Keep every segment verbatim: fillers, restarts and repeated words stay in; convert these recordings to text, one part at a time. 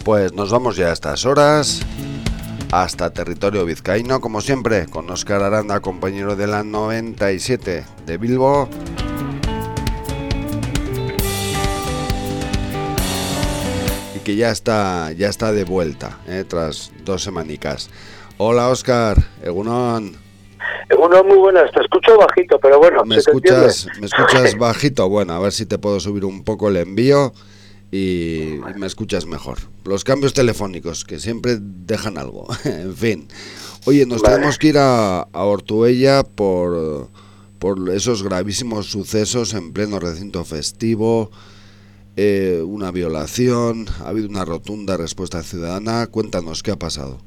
Pues nos vamos ya a estas horas hasta territorio vizcaíno, como siempre, con Óscar Aranda, compañero de la noventa y siete de Bilbo. Y que ya está, ya está de vuelta, eh, tras dos semanicas. Hola Óscar, Egunon. Egunon, muy buenas, te escucho bajito, pero bueno, ¿Me escuchas, ¿me escuchas bajito? Bueno, a ver si te puedo subir un poco el envío y, y me escuchas mejor. Los cambios telefónicos, que siempre dejan algo. En fin. Oye, nos vale. tenemos que ir a, a Ortuella por, por esos gravísimos sucesos en pleno recinto festivo. Eh, una violación, ha habido una rotunda respuesta ciudadana. Cuéntanos, ¿qué ha pasado?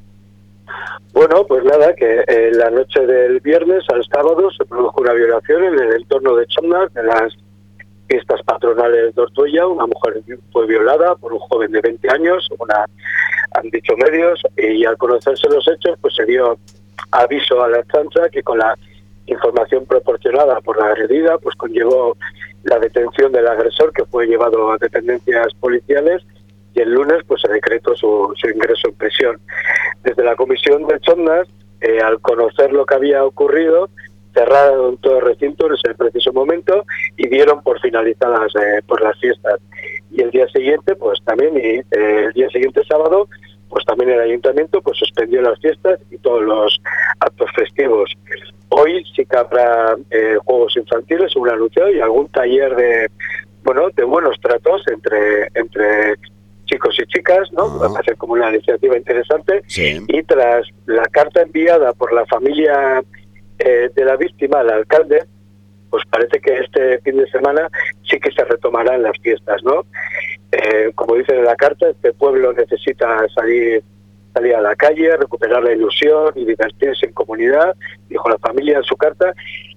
Bueno, pues nada, que eh, la noche del viernes al sábado se produjo una violación en el entorno de Chomnas, de las fiestas patronales de Ortuella. Una mujer fue violada por un joven de veinte años, una, han dicho medios, y al conocerse los hechos, pues se dio aviso a la Ertzaintza, que con la información proporcionada por la agredida, pues conllevó la detención del agresor, que fue llevado a dependencias policiales, y el lunes pues se decretó su, su ingreso en prisión. Desde la comisión de Chomnas, eh, al conocer lo que había ocurrido, cerraron todo el recinto en ese preciso momento y dieron por finalizadas eh, por las fiestas. Y el día siguiente, pues también, y eh, el día siguiente sábado, pues también el ayuntamiento pues suspendió las fiestas y todos los actos festivos. Hoy sí que habrá eh, juegos infantiles, según anunciado, y algún taller de, bueno, de buenos tratos entre entre chicos y chicas, ¿no? Uh-huh. Va a ser como una iniciativa interesante. Sí. Y tras la carta enviada por la familia eh, de la víctima al alcalde, pues parece que este fin de semana sí que se retomarán las fiestas, ¿no? Eh, como dice en la carta, este pueblo necesita salir salir a la calle, recuperar la ilusión y divertirse en comunidad, dijo la familia en su carta.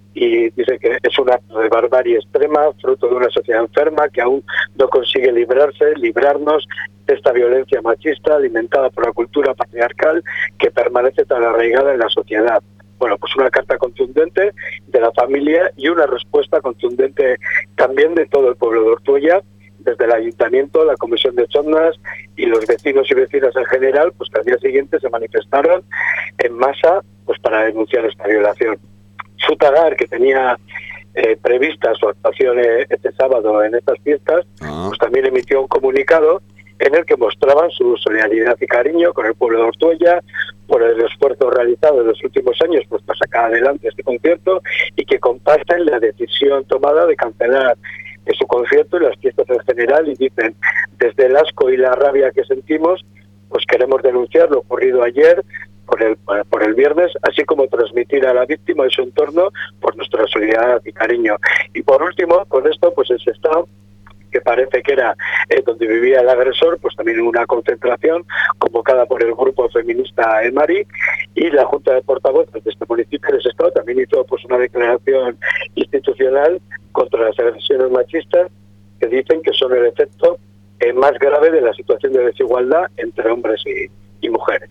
Y dice que es un acto de barbarie extrema, fruto de una sociedad enferma que aún no consigue librarse, librarnos de esta violencia machista alimentada por la cultura patriarcal que permanece tan arraigada en la sociedad. Bueno, pues una carta contundente de la familia y una respuesta contundente también de todo el pueblo de Ortuella, desde el ayuntamiento, la comisión de Chomnas y los vecinos y vecinas en general, pues que al día siguiente se manifestaron en masa pues para denunciar esta violación. Sutagar, que tenía eh, prevista su actuación eh, este sábado en estas fiestas, uh-huh. pues también emitió un comunicado en el que mostraban su solidaridad y cariño con el pueblo de Ortuella por el esfuerzo realizado en los últimos años pues para sacar adelante este concierto, y que comparten la decisión tomada de cancelar eh, su concierto y las fiestas en general, y dicen: desde el asco y la rabia que sentimos, pues queremos denunciar lo ocurrido ayer por el por el viernes, así como transmitir a la víctima y su entorno por nuestra solidaridad y cariño. Y por último, con esto, pues el Sestao, que parece que era eh, donde vivía el agresor, pues también una concentración convocada por el grupo feminista Emari, y la Junta de Portavoces de este municipio de Sestao también hizo pues una declaración institucional contra las agresiones machistas, que dicen que son el efecto eh, más grave de la situación de desigualdad entre hombres y, y mujeres.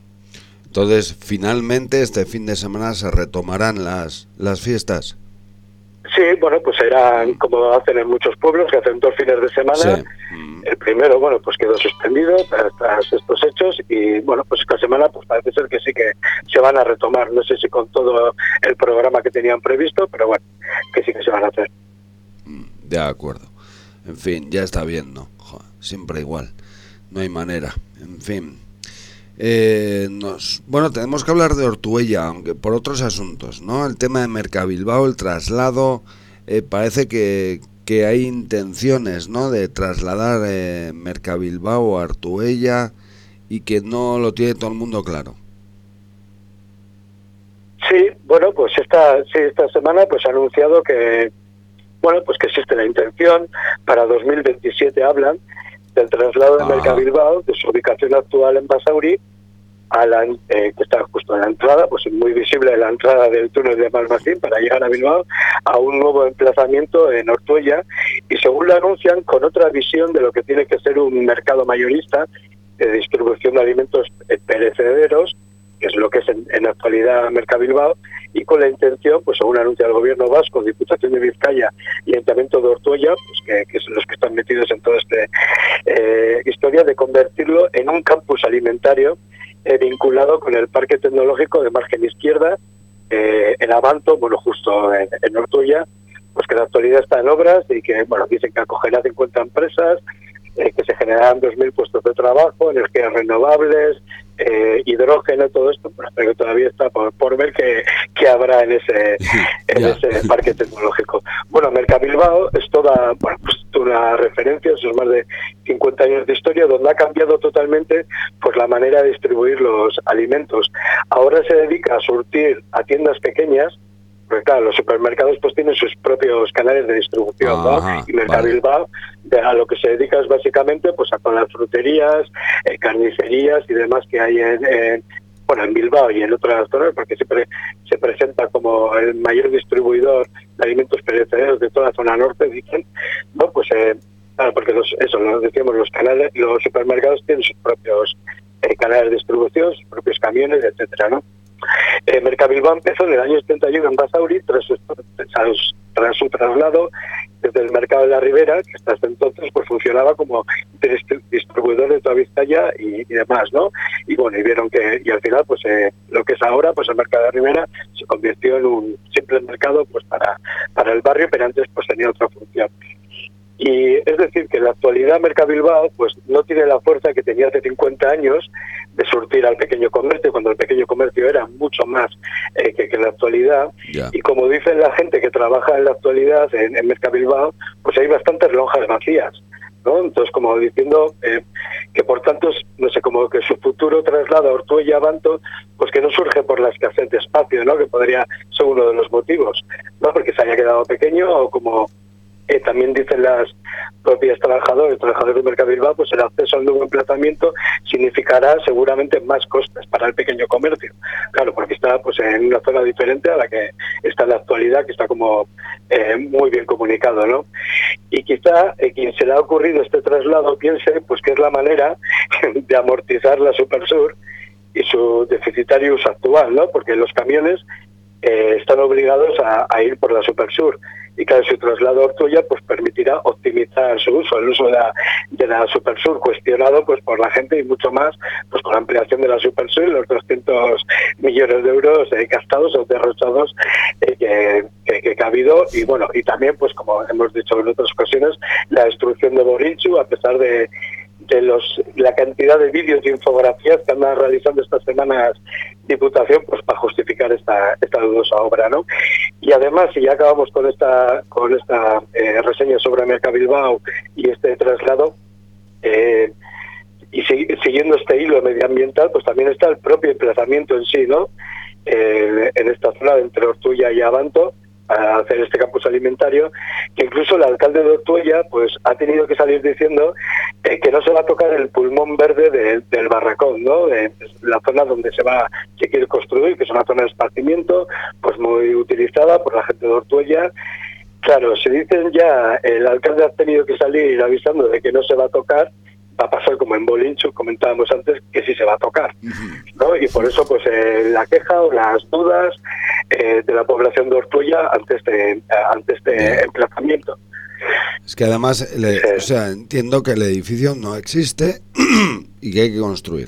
Entonces, finalmente, este fin de semana se retomarán las las fiestas. Sí, bueno, pues serán como hacen en muchos pueblos, que hacen dos fines de semana. Sí. El primero, bueno, pues quedó suspendido tras, tras estos hechos, y bueno, pues esta semana pues parece ser que sí que se van a retomar. No sé si con todo el programa que tenían previsto, pero bueno, que sí que se van a hacer. De acuerdo. En fin, ya está bien, ¿no? Joder, siempre igual. No hay manera. En fin. Eh, nos, bueno, tenemos que hablar de Ortuella, aunque por otros asuntos, ¿no? El tema de Mercabilbao, el traslado, eh, parece que, que hay intenciones, ¿no?, de trasladar eh, Mercabilbao a Ortuella, y que no lo tiene todo el mundo claro. Sí, bueno, pues esta, sí, esta semana pues ha anunciado que, bueno, pues que existe la intención. Para dos mil veintisiete hablan del traslado de ah. Mercabilbao, de su ubicación actual en Basauri, a la, eh, que está justo en la entrada, pues muy visible la entrada del túnel de Malmacín para llegar a Bilbao, a un nuevo emplazamiento en Ortuella, y según lo anuncian, con otra visión de lo que tiene que ser un mercado mayorista de distribución de alimentos perecederos, que es lo que es en, en la actualidad Mercabilbao, y con la intención, pues según anuncia el gobierno vasco, Diputación de Vizcaya y Ayuntamiento de Ortuella, pues que, que son los que están metidos en toda esta eh, historia, de convertirlo en un campus alimentario eh, vinculado con el Parque Tecnológico de Margen Izquierda, eh, en Abanto, bueno, justo en, en Ortuella, pues que en la actualidad está en obras y que, bueno, dicen que acogerá cincuenta empresas, eh, que se generarán dos mil puestos de trabajo, energías renovables, eh, hidrógeno, todo esto, pues, pero todavía está por, por ver qué, qué habrá en ese en yeah. ese parque tecnológico. Bueno, Mercabilbao es toda, bueno, pues una referencia, esos más de cincuenta años de historia, donde ha cambiado totalmente pues la manera de distribuir los alimentos. Ahora se dedica a surtir a tiendas pequeñas, porque claro, los supermercados pues tienen sus propios canales de distribución, Ajá, ¿no? Y Mercabilbao vale. a lo que se dedica es básicamente pues a con las fruterías, eh, carnicerías y demás que hay en, en bueno en Bilbao y en otras zonas, porque siempre se presenta como el mayor distribuidor de alimentos perecederos de toda la zona norte, dicen, no, pues eh, claro, porque los, eso, lo decíamos, los canales, los supermercados tienen sus propios eh, canales de distribución, sus propios camiones, etcétera, ¿no? Eh, Mercabilbao empezó en el año setenta y uno en Basauri tras su, tras, tras su traslado desde el mercado de la Ribera, que hasta ese entonces pues funcionaba como distribuidor de toda Vizcaya y, y demás, ¿no? Y bueno, y vieron que, y al final pues eh, lo que es ahora, pues el mercado de la Ribera se convirtió en un simple mercado pues para, para el barrio, pero antes pues tenía otra función. Y es decir, que en la actualidad Mercabilbao pues no tiene la fuerza que tenía hace cincuenta años de surtir al pequeño comercio, cuando el pequeño comercio era mucho más eh, que, que en la actualidad. Yeah. Y como dice la gente que trabaja en la actualidad en, en Mercabilbao, pues hay bastantes lonjas vacías, ¿no? Entonces, como diciendo eh, que por tanto, no sé, como que su futuro traslado a Ortuella, Abanto, pues que no surge por la escasez de espacio, ¿no? Que podría ser uno de los motivos, ¿no? Porque se haya quedado pequeño, o como Eh, también dicen las propias trabajadoras, trabajadores de Mercabilbao, pues el acceso al nuevo emplazamiento significará seguramente más costes para el pequeño comercio. Claro, porque está pues en una zona diferente a la que está en la actualidad, que está como eh, muy bien comunicado, ¿no? Y quizá eh, quien se le ha ocurrido este traslado piense pues que es la manera de amortizar la Supersur y su deficitario uso actual, ¿no? Porque los camiones eh, están obligados a, a ir por la Supersur. Y claro, su traslado a Ortuella pues permitirá optimizar su uso, el uso de la, de la Supersur, cuestionado pues por la gente y mucho más pues con la ampliación de la Supersur y los doscientos millones de euros eh, gastados o derrochados eh, que, que, que ha habido. Y bueno, y también pues como hemos dicho en otras ocasiones, la destrucción de Borinchu, a pesar de de los la cantidad de vídeos y infografías que anda realizando estas semanas Diputación pues para justificar esta esta dudosa obra, ¿no? Y además, si ya acabamos con esta con esta eh, reseña sobre Mercabilbao y este traslado, eh, y si, siguiendo este hilo medioambiental, pues también está el propio emplazamiento en sí, ¿no? Eh, en esta zona entre Ortuella y Abanto, a hacer este campus alimentario, que incluso el alcalde de Ortuella pues ha tenido que salir diciendo eh, que no se va a tocar el pulmón verde de, del barracón, ¿no? De, de la zona donde se va se quiere construir, que es una zona de esparcimiento pues muy utilizada por la gente de Ortuella. Claro, si dicen ya el alcalde ha tenido que salir avisando de que no se va a tocar, va a pasar como en Bolinchu, comentábamos antes, que sí se va a tocar, ¿no? Y por eso pues eh, la queja o las dudas eh, de la población de Ortuella ante este, ante este emplazamiento. Es que además, le, o sea, entiendo que el edificio no existe y que hay que construir.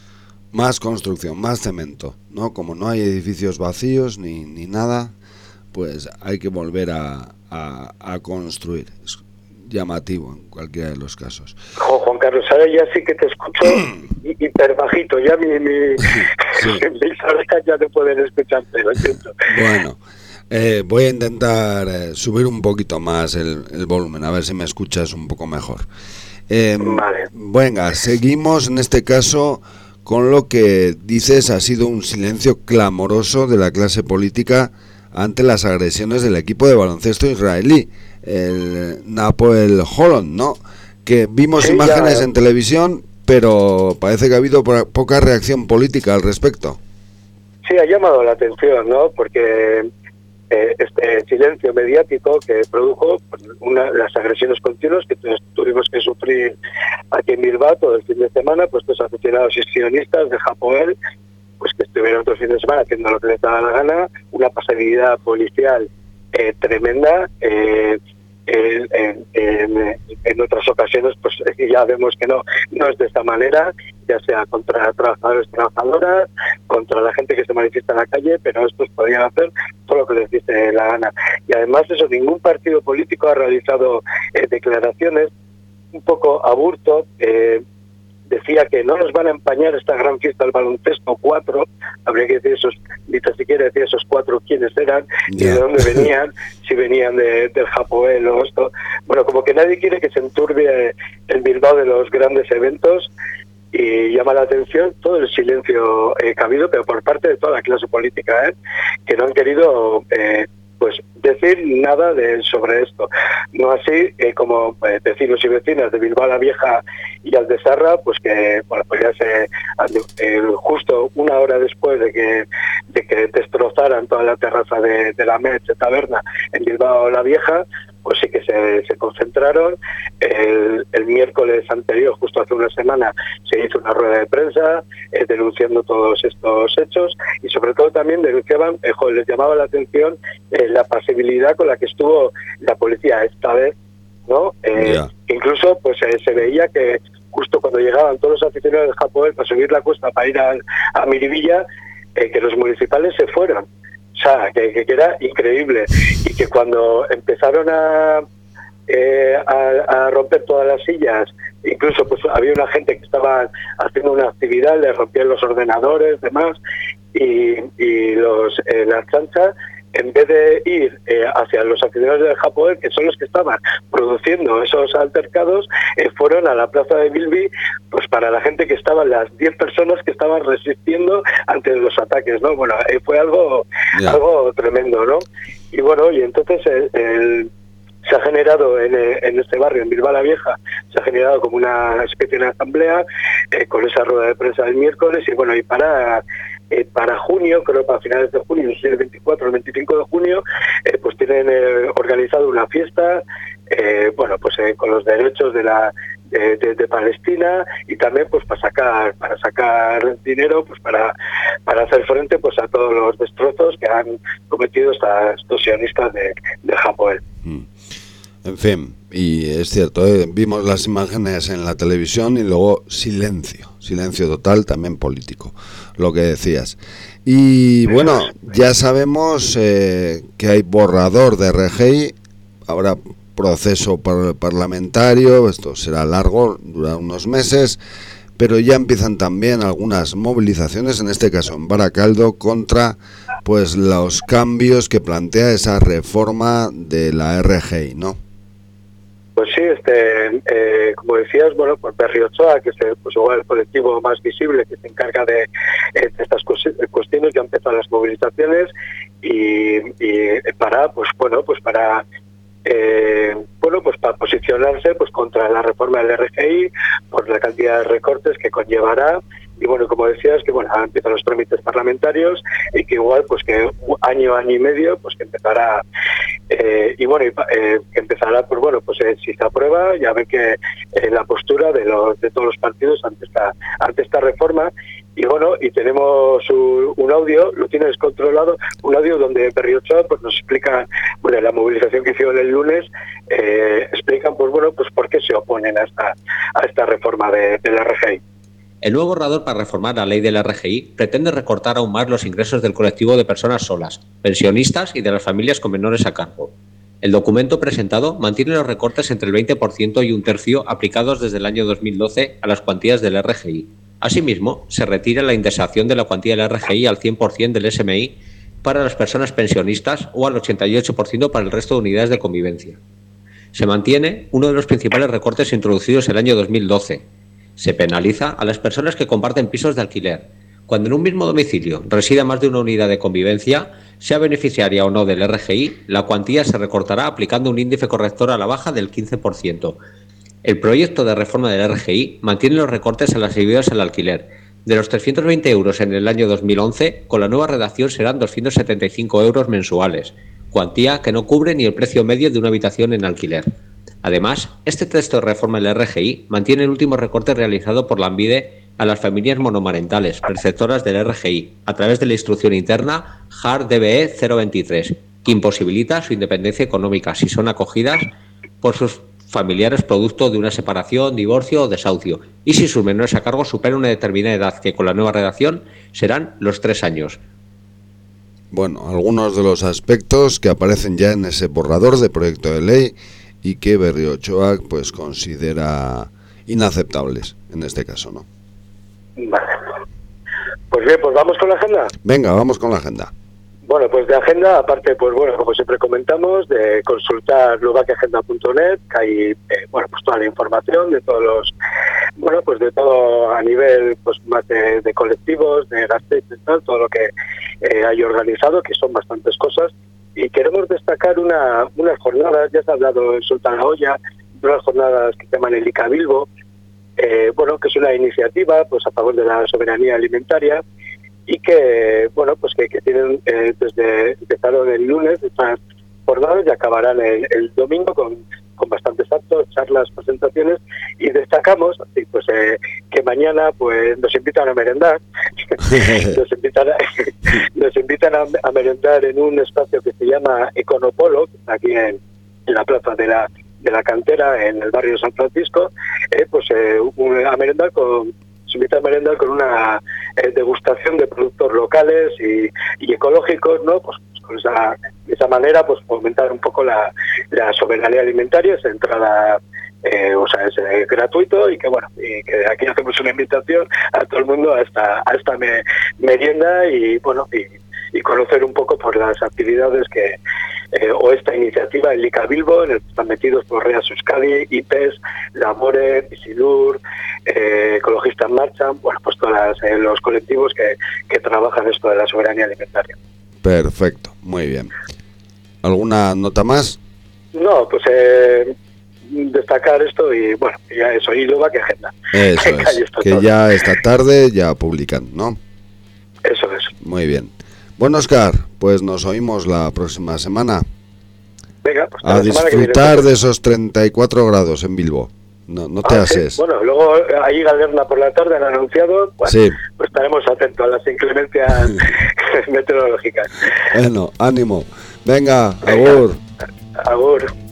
Más construcción, más cemento, ¿no? Como no hay edificios vacíos ni, ni nada, pues hay que volver a, a, a construir. Es llamativo en cualquiera de los casos. Oh, Juan Carlos, ahora ya sí que te escucho hiper bajito, ya mi, mi, sí. mis orejas ya no pueden escucharte, lo siento. Bueno, eh, voy a intentar eh, subir un poquito más el, el volumen, a ver si me escuchas un poco mejor. Eh, vale. Venga, seguimos en este caso con lo que dices ha sido un silencio clamoroso de la clase política ante las agresiones del equipo de baloncesto israelí, el Hapoel Holon, ¿no? Que vimos sí, imágenes ya... en televisión, pero parece que ha habido poca reacción política al respecto. Sí, ha llamado la atención, ¿no? Porque eh, este silencio mediático que produjo pues, una, las agresiones continuas que tuvimos que sufrir aquí en Bilbao todo el fin de semana, pues los aficionados y sionistas de Hapoel, pues que estuvieron otro fin de semana haciendo lo que les daba la gana, una pasividad policial eh, tremenda. Eh, En, en, en otras ocasiones pues ya vemos que no no es de esta manera, ya sea contra trabajadores y trabajadoras, contra la gente que se manifiesta en la calle, pero estos podrían hacer todo lo que les dice la gana. Y además eso, ningún partido político ha realizado eh, declaraciones. Un poco Aburto eh, decía que no nos van a empañar esta gran fiesta del baloncesto cuatro, habría que decir esos, ni tan siquiera decir esos cuatro quiénes eran, yeah. ni de dónde venían, si venían de, del Hapoel o esto. Bueno, como que nadie quiere que se enturbie el Bilbao de los grandes eventos, y llama la atención todo el silencio eh, que ha habido, pero por parte de toda la clase política, ¿eh? que no han querido eh, pues decir nada de sobre esto. No así eh, como eh, vecinos y vecinas de Bilbao la Vieja y Aldesarra, pues que bueno, pues ya se eh, justo una hora después de que de que destrozaran toda la terraza de, de la Metz Taberna en Bilbao la Vieja, pues sí que se, se concentraron. El, el miércoles anterior, justo hace una semana, se hizo una rueda de prensa eh, denunciando todos estos hechos, y sobre todo también denunciaban, eh, joder, les llamaba la atención eh, la pasibilidad con la que estuvo la policía esta vez, ¿no? Eh, yeah. Incluso pues eh, se veía que justo cuando llegaban todos los aficionados del Hapoel para subir la cuesta para ir a, a Miribilla, eh, que los municipales se fueron. O sea, que, que era increíble, y que cuando empezaron a, eh, a, a romper todas las sillas, incluso pues había una gente que estaba haciendo una actividad, le rompían los ordenadores, demás, y, y los eh, las chanchas, en vez de ir eh, hacia los aficionados del Hapoel, que son los que estaban produciendo esos altercados, eh, fueron a la plaza de Bilbi, pues para la gente que estaban, las diez personas que estaban resistiendo ante los ataques, ¿no? Bueno, eh, fue algo yeah. algo tremendo, ¿no? Y bueno, y entonces el, el, se ha generado en, en este barrio, en Bilbao la Vieja, se ha generado como una especie de asamblea eh, con esa rueda de prensa del miércoles, y bueno, y para... Eh, para junio, creo para finales de junio, el veinticuatro o el veinticinco de junio, eh, pues tienen eh, organizado una fiesta, eh, bueno, pues eh, con los derechos de la de, de, de Palestina, y también pues para sacar para sacar dinero, pues para para hacer frente pues a todos los destrozos que han cometido estas, estos sionistas de, de Hapoel. Mm. En fin, y es cierto, ¿eh? Vimos las imágenes en la televisión y luego silencio, silencio total, también político, lo que decías. Y bueno, ya sabemos eh, que hay borrador de R G I, habrá proceso par- parlamentario, esto será largo, durará unos meses, pero ya empiezan también algunas movilizaciones, en este caso en Baracaldo, contra pues los cambios que plantea esa reforma de la R G I, ¿no? Pues sí, este, eh, como decías, bueno, pues Berriochoa, que es el, pues igual el colectivo más visible que se encarga de, eh, de estas cuestiones, ya empezó las movilizaciones, y, y para, pues bueno, pues para eh, bueno, pues para posicionarse pues contra la reforma del R G I, por la cantidad de recortes que conllevará. Y bueno, como decías, que bueno, empiezan los trámites parlamentarios, y que igual pues que año, año y medio, pues que empezará, eh, y bueno, y, eh, que empezará, pues bueno, pues eh, si se aprueba, ya ven que eh, la postura de los de todos los partidos ante esta ante esta reforma. Y bueno, y tenemos un, un audio, lo tienes controlado, un audio donde Berriochoa pues nos explica, bueno, la movilización que hicieron el lunes, eh, explican pues bueno, pues por qué se oponen a esta a esta reforma de, de la R G I. El nuevo borrador para reformar la ley del R G I pretende recortar aún más los ingresos del colectivo de personas solas, pensionistas y de las familias con menores a cargo. El documento presentado mantiene los recortes entre el veinte por ciento y un tercio aplicados desde el año dos mil doce a las cuantías del R G I. Asimismo, se retira la indexación de la cuantía del R G I al cien por ciento del S M I para las personas pensionistas o al ochenta y ocho por ciento para el resto de unidades de convivencia. Se mantiene uno de los principales recortes introducidos el año dos mil doce. Se penaliza a las personas que comparten pisos de alquiler. Cuando en un mismo domicilio resida más de una unidad de convivencia, sea beneficiaria o no del R G I, la cuantía se recortará aplicando un índice corrector a la baja del quince por ciento. El proyecto de reforma del R G I mantiene los recortes en las ayudas al alquiler. De los trescientos veinte euros en el año dos mil once, con la nueva redacción serán doscientos setenta y cinco euros mensuales, cuantía que no cubre ni el precio medio de una habitación en alquiler. Además, este texto de reforma del R G I mantiene el último recorte realizado por Lanbide a las familias monomarentales, perceptoras del R G I, a través de la instrucción interna J A R D B E cero veintitrés, que imposibilita su independencia económica si son acogidas por sus familiares producto de una separación, divorcio o desahucio, y si sus menores a cargo superan una determinada edad, que con la nueva redacción serán los tres años. Bueno, algunos de los aspectos que aparecen ya en ese borrador de proyecto de ley y que Berriochoa pues considera inaceptables en este caso, ¿no? Vale. Pues bien, pues vamos con la agenda. Venga, vamos con la agenda. Bueno, pues de agenda, aparte, pues bueno, como siempre comentamos, de consultar lubakiagenda punto net, que hay, eh, bueno, pues toda la información de todos los, bueno, pues de todo a nivel, pues más de, de colectivos, de Gasteiz y tal, todo lo que eh, hay organizado, que son bastantes cosas, y queremos destacar una, unas jornadas, ya se ha hablado en Sultan La Olla, unas jornadas que se llaman el ICA Bilbo, eh, bueno, que es una iniciativa, pues a favor de la soberanía alimentaria, y que, bueno, pues que, que tienen, eh, desde empezaron el lunes estas jornadas y acabarán el, el domingo con, con bastantes actos, charlas, presentaciones, y destacamos, así, pues eh, que mañana pues nos invitan a merendar, nos invitan, a, nos invitan a, a merendar en un espacio que se llama Econopolo, que está aquí en, en la plaza de la de la Cantera, en el barrio de San Francisco, eh, pues eh, un, a merendar con se invita a merendar con una eh, degustación de productos locales y, y ecológicos, ¿no? Pues, pues con esa, de esa manera, pues fomentar un poco la, la soberanía alimentaria, esa entrada, eh, o sea, es eh, gratuito, y que bueno, y que aquí hacemos una invitación a todo el mundo a esta, a esta me, merienda y bueno, y, y conocer un poco por las actividades que Eh, o esta iniciativa, el ICA Bilbo, en el que están metidos por Reas Euskadi, I P E S, Labore, Isilur, eh, Ecologista en Marcha, bueno, pues todos eh, los colectivos que, que trabajan esto de la soberanía alimentaria. Perfecto, muy bien. ¿Alguna nota más? No, pues eh, destacar esto y bueno, ya eso, y luego que agenda. Eso es, que todo. Ya esta tarde ya publican, ¿no? Eso es. Muy bien. Bueno, Óscar, pues nos oímos la próxima semana. Venga, pues a disfrutar de esos treinta y cuatro grados en Bilbo. No, no te ah, ases. Sí. Bueno, luego ahí Galerna por la tarde han anunciado. Bueno, sí. Pues estaremos atentos a las inclemencias meteorológicas. Bueno, ánimo. Venga, Venga agur. Agur.